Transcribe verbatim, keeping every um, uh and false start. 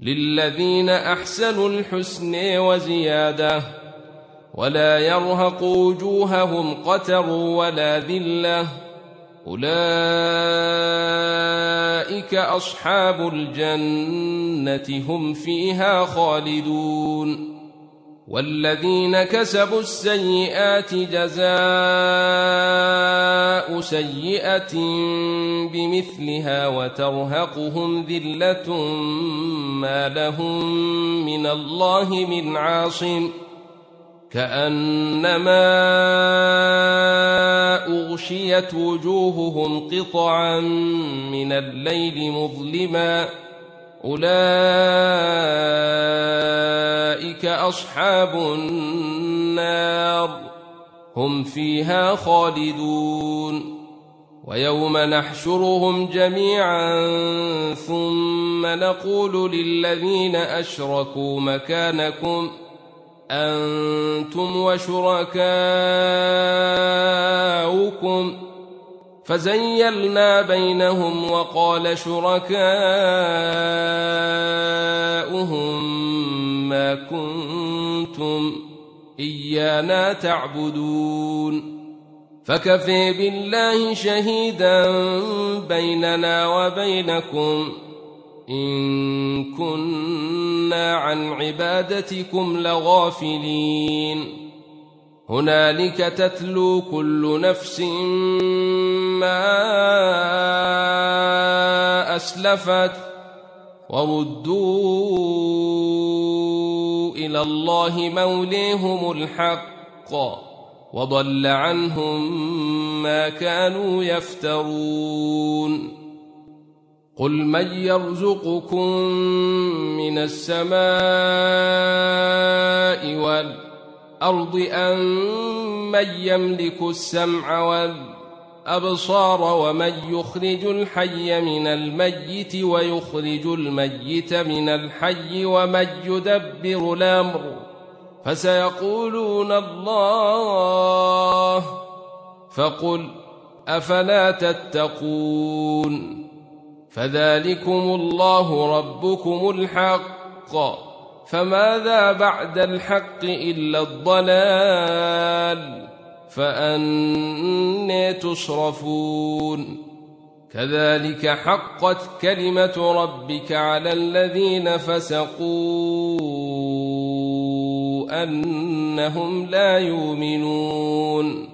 للذين أحسنوا الحسن وزيادة ولا يرهق وجوههم قتر ولا ذلة أولئك أصحاب الجنة هم فيها خالدون والذين كسبوا السيئات جزاء سيئة بمثلها وترهقهم ذلة ما لهم من الله من عاصم كأنما أغشيت وجوههم قطعا من الليل مظلما أولئك أصحاب النار هم فيها خالدون ويوم نحشرهم جميعا ثم نقول للذين أشركوا مكانكم أنتم وشركاؤكم فزيلنا بينهم وقال شركاؤهم ما كنتم إيانا تعبدون فكفى بالله شهيدا بيننا وبينكم إن كنا عن عبادتكم لغافلين هنالك تتلو كل نفس ما أسلفت وردوا إلى الله موليهم الحق وضل عنهم ما كانوا يفترون قل من يرزقكم من السماء والأرض أم من يملك السمع والأبصار ومن يخرج الحي من الميت ويخرج الميت من الحي ومن يدبر الأمر فسيقولون الله فقل أفلا تتقون فذلكم الله ربكم الحق فماذا بعد الحق إلا الضلال فأنى تصرفون كذلك حقت كلمة ربك على الذين فسقوا أنهم لا يؤمنون